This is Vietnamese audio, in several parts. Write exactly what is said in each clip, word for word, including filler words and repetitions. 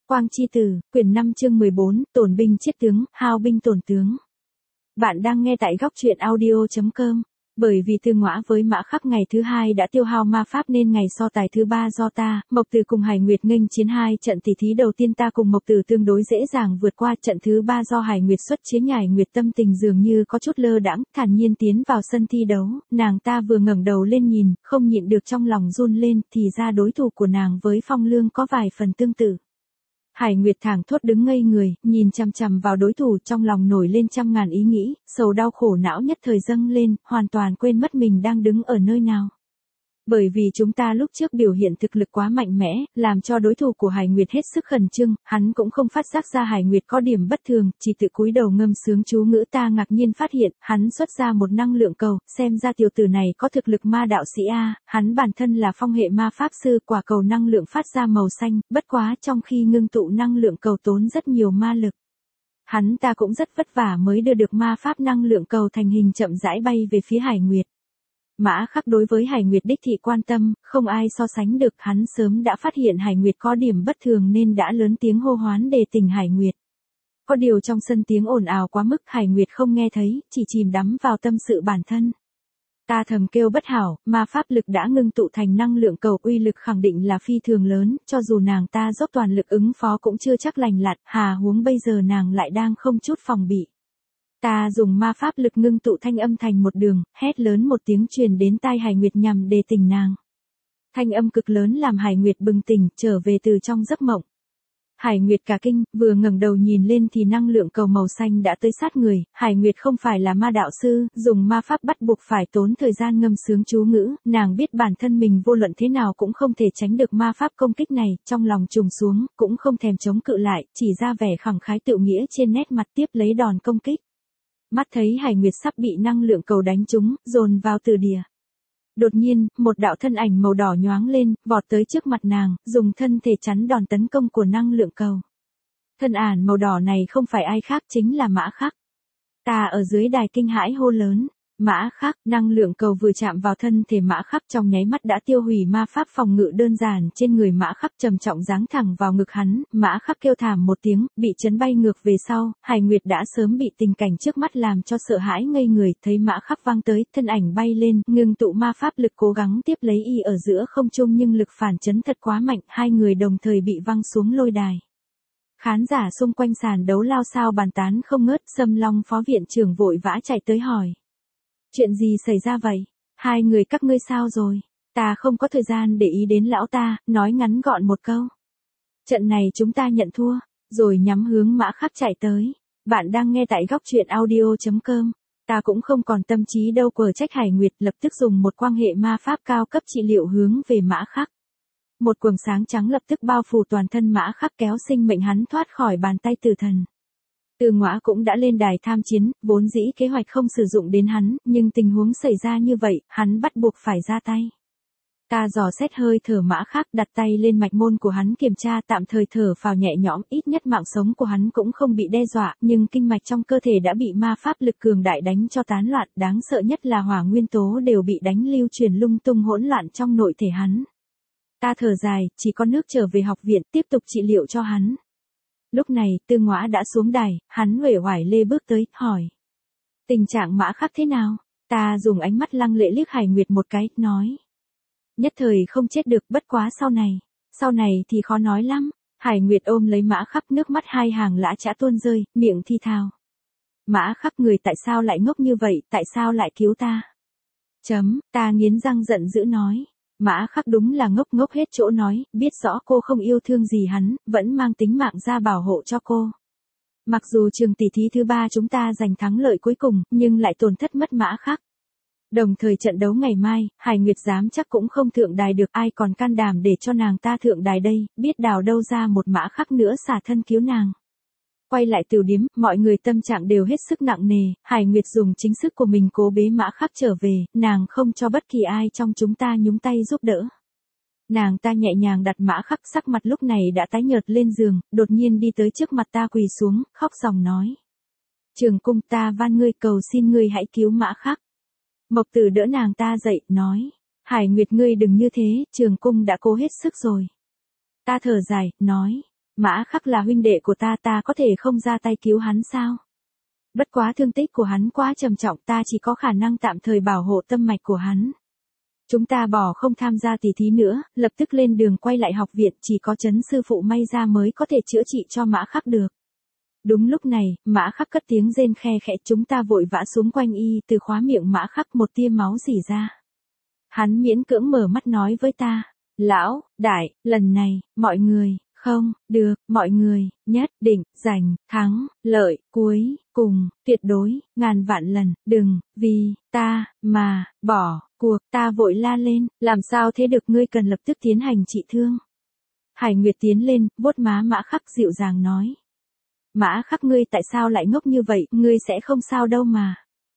Quang Chi Tử, quyển năm chương mười bốn, tổn binh chết tướng, hao binh tổn tướng. Bạn đang nghe tại góc truyện audio chấm com. Bởi vì Tư Ngõa với Mã Khắc ngày thứ hai đã tiêu hao ma pháp nên ngày so tài thứ ba do ta, Mộc Tử cùng Hải Nguyệt nghênh chiến hai trận tỷ thí đầu tiên ta cùng Mộc Tử tương đối dễ dàng vượt qua, trận thứ ba do Hải Nguyệt xuất chiến, Hải Nguyệt tâm tình dường như có chút lơ đãng, thản nhiên tiến vào sân thi đấu, nàng ta vừa ngẩng đầu lên nhìn, không nhịn được trong lòng run lên, thì ra đối thủ của nàng với Phong Lương có vài phần tương tự. Hải Nguyệt thảng thốt đứng ngây người, nhìn chằm chằm vào đối thủ, trong lòng nổi lên trăm ngàn ý nghĩ, sầu đau khổ não nhất thời dâng lên, hoàn toàn quên mất mình đang đứng ở nơi nào. Bởi vì chúng ta lúc trước biểu hiện thực lực quá mạnh mẽ, làm cho đối thủ của Hải Nguyệt hết sức khẩn trương, hắn cũng không phát giác ra Hải Nguyệt có điểm bất thường, chỉ tự cúi đầu ngâm sướng chú ngữ. Ta ngạc nhiên phát hiện, hắn xuất ra một năng lượng cầu, xem ra tiểu tử này có thực lực ma đạo sĩ a, hắn bản thân là phong hệ ma pháp sư, quả cầu năng lượng phát ra màu xanh, bất quá trong khi ngưng tụ năng lượng cầu tốn rất nhiều ma lực. Hắn ta cũng rất vất vả mới đưa được ma pháp năng lượng cầu thành hình, chậm rãi bay về phía Hải Nguyệt. Mã Khắc đối với Hải Nguyệt đích thị quan tâm, không ai so sánh được, hắn sớm đã phát hiện Hải Nguyệt có điểm bất thường nên đã lớn tiếng hô hoán để tỉnh Hải Nguyệt. Có điều trong sân tiếng ồn ào quá mức, Hải Nguyệt không nghe thấy, chỉ chìm đắm vào tâm sự bản thân. Ta thầm kêu bất hảo, ma pháp lực đã ngưng tụ thành năng lượng cầu, uy lực khẳng định là phi thường lớn, cho dù nàng ta dốc toàn lực ứng phó cũng chưa chắc lành lặn, hà huống bây giờ nàng lại đang không chút phòng bị. Ta dùng ma pháp lực ngưng tụ thanh âm thành một đường, hét lớn một tiếng truyền đến tai Hải Nguyệt nhằm để tỉnh nàng. Thanh âm cực lớn làm Hải Nguyệt bừng tỉnh, trở về từ trong giấc mộng. Hải Nguyệt cả kinh, vừa ngẩng đầu nhìn lên thì năng lượng cầu màu xanh đã tới sát người. Hải Nguyệt không phải là ma đạo sư, dùng ma pháp bắt buộc phải tốn thời gian ngâm sướng chú ngữ, nàng biết bản thân mình vô luận thế nào cũng không thể tránh được ma pháp công kích này, trong lòng trùng xuống, cũng không thèm chống cự lại, chỉ ra vẻ khẳng khái tự nghĩa trên nét mặt tiếp lấy đòn công kích. Mắt thấy Hải Nguyệt sắp bị năng lượng cầu đánh trúng, dồn vào từ đìa. Đột nhiên, một đạo thân ảnh màu đỏ nhoáng lên, vọt tới trước mặt nàng, dùng thân thể chắn đòn tấn công của năng lượng cầu. Thân ảnh màu đỏ này không phải ai khác, chính là Mã Khắc. Ta ở dưới đài kinh hãi hô lớn. Mã Khắc, năng lượng cầu vừa chạm vào thân thể Mã Khắc trong nháy mắt đã tiêu hủy ma pháp phòng ngự đơn giản trên người Mã Khắc, trầm trọng giáng thẳng vào ngực hắn. Mã Khắc kêu thảm một tiếng, bị chấn bay ngược về sau. Hải Nguyệt đã sớm bị tình cảnh trước mắt làm cho sợ hãi ngây người, thấy Mã Khắc văng tới, thân ảnh bay lên, ngưng tụ ma pháp lực cố gắng tiếp lấy y ở giữa không trung, nhưng lực phản chấn thật quá mạnh, hai người đồng thời bị văng xuống lôi đài. Khán giả xung quanh sàn đấu lao xao bàn tán không ngớt. Sâm Long phó viện trưởng vội vã chạy tới hỏi. Chuyện gì xảy ra vậy? Hai người các ngươi sao rồi? Ta không có thời gian để ý đến lão ta, nói ngắn gọn một câu. Trận này chúng ta nhận thua, rồi nhắm hướng Mã Khắc chạy tới. Bạn đang nghe tại góc truyện audio chấm com. Ta cũng không còn tâm trí đâu quở trách Hải Nguyệt, lập tức dùng một quan hệ ma pháp cao cấp trị liệu hướng về Mã Khắc. Một quầng sáng trắng lập tức bao phủ toàn thân Mã Khắc, kéo sinh mệnh hắn thoát khỏi bàn tay tử thần. Tư Ngõa cũng đã lên đài tham chiến, vốn dĩ kế hoạch không sử dụng đến hắn, nhưng tình huống xảy ra như vậy, hắn bắt buộc phải ra tay. Ta dò xét hơi thở Mã Khắc, đặt tay lên mạch môn của hắn kiểm tra, tạm thời thở phào nhẹ nhõm, ít nhất mạng sống của hắn cũng không bị đe dọa, nhưng kinh mạch trong cơ thể đã bị ma pháp lực cường đại đánh cho tán loạn, đáng sợ nhất là hỏa nguyên tố đều bị đánh lưu truyền lung tung hỗn loạn trong nội thể hắn. Ta thở dài, chỉ có nước trở về học viện, tiếp tục trị liệu cho hắn. Lúc này, Tư Ngõa đã xuống đài, hắn uể oải lê bước tới, hỏi. Tình trạng Mã Khắc thế nào? Ta dùng ánh mắt lăng lệ liếc Hải Nguyệt một cái, nói. Nhất thời không chết được, bất quá sau này. Sau này thì khó nói lắm. Hải Nguyệt ôm lấy Mã Khắc, nước mắt hai hàng lã chã tuôn rơi, miệng thi thào. Mã Khắc, người tại sao lại ngốc như vậy, tại sao lại cứu ta? Chấm, ta nghiến răng giận dữ nói. Mã Khắc đúng là ngốc ngốc hết chỗ nói, biết rõ cô không yêu thương gì hắn, vẫn mang tính mạng ra bảo hộ cho cô. Mặc dù trường tỷ thí thứ ba chúng ta giành thắng lợi cuối cùng, nhưng lại tổn thất mất Mã Khắc. Đồng thời trận đấu ngày mai, Hải Nguyệt dám chắc cũng không thượng đài được, ai còn can đảm để cho nàng ta thượng đài đây, biết đào đâu ra một Mã Khắc nữa xả thân cứu nàng. Quay lại tiểu điếm, mọi người tâm trạng đều hết sức nặng nề, Hải Nguyệt dùng chính sức của mình cố bế Mã Khắc trở về, nàng không cho bất kỳ ai trong chúng ta nhúng tay giúp đỡ. Nàng ta nhẹ nhàng đặt Mã Khắc, sắc mặt lúc này đã tái nhợt lên giường, đột nhiên đi tới trước mặt ta quỳ xuống, khóc ròng nói. Trường Cung, ta van ngươi, cầu xin ngươi hãy cứu Mã Khắc. Mộc Tử đỡ nàng ta dậy, nói. Hải Nguyệt, ngươi đừng như thế, Trường Cung đã cố hết sức rồi. Ta thở dài, nói. Mã Khắc là huynh đệ của ta, ta có thể không ra tay cứu hắn sao? Bất quá thương tích của hắn quá trầm trọng, ta chỉ có khả năng tạm thời bảo hộ tâm mạch của hắn. Chúng ta bỏ không tham gia tỷ thí nữa, lập tức lên đường quay lại học viện, chỉ có Trấn sư phụ may ra mới có thể chữa trị cho Mã Khắc được. Đúng lúc này, Mã Khắc cất tiếng rên khe khẽ, chúng ta vội vã xuống quanh y, từ khóa miệng Mã Khắc một tia máu rỉ ra. Hắn miễn cưỡng mở mắt nói với ta, lão, đại, lần này, mọi người, không, được, mọi người, nhất định, giành, thắng, lợi, cuối, cùng, tuyệt đối, ngàn vạn lần, đừng, vì, ta, mà, bỏ, cuộc, ta vội la lên, làm sao thế được, ngươi cần lập tức tiến hành trị thương. Hải Nguyệt tiến lên, vuốt má Mã Khắc dịu dàng nói. Mã Khắc, ngươi tại sao lại ngốc như vậy, ngươi sẽ không sao đâu mà.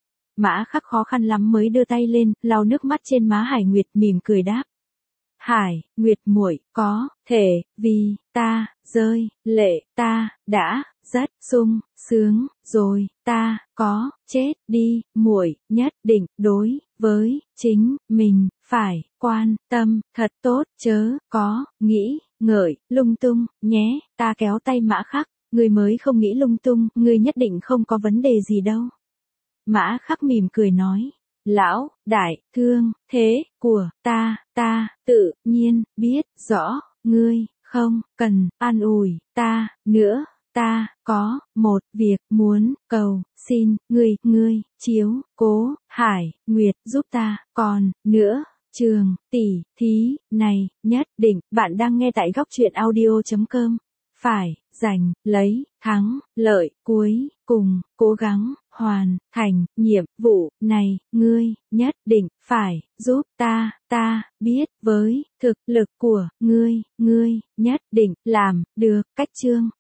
Mã Khắc khó khăn lắm mới đưa tay lên, lau nước mắt trên má Hải Nguyệt, mỉm cười đáp. Hải, Nguyệt muội, có thể, vì, ta, rơi, lệ, ta, đã, rất, sung, sướng, rồi, ta, có, chết, đi, muội, nhất định, đối, với, chính, mình, phải, quan, tâm, thật tốt, chớ, có, nghĩ, ngợi, lung tung, nhé, ta kéo tay Mã Khắc, ngươi mới không nghĩ lung tung, ngươi nhất định không có vấn đề gì đâu. Mã Khắc mỉm cười nói. Lão, đại, thương, thế, của, ta, ta, tự nhiên, biết, rõ, ngươi, không, cần, an ủi, ta, nữa, ta, có, một, việc, muốn, cầu, xin, ngươi, ngươi, chiếu, cố, Hải, Nguyệt, giúp ta, còn, nữa, trường, tỷ, thí, này, nhất định, bạn đang nghe tại góc truyện audio chấm com, phải, giành, lấy, thắng, lợi, cuối, cùng, cố gắng, hoàn, thành, nhiệm vụ, này, ngươi, nhất định, phải, giúp ta, ta, biết, với, thực lực của, ngươi, ngươi, nhất định, làm, được, cách chương,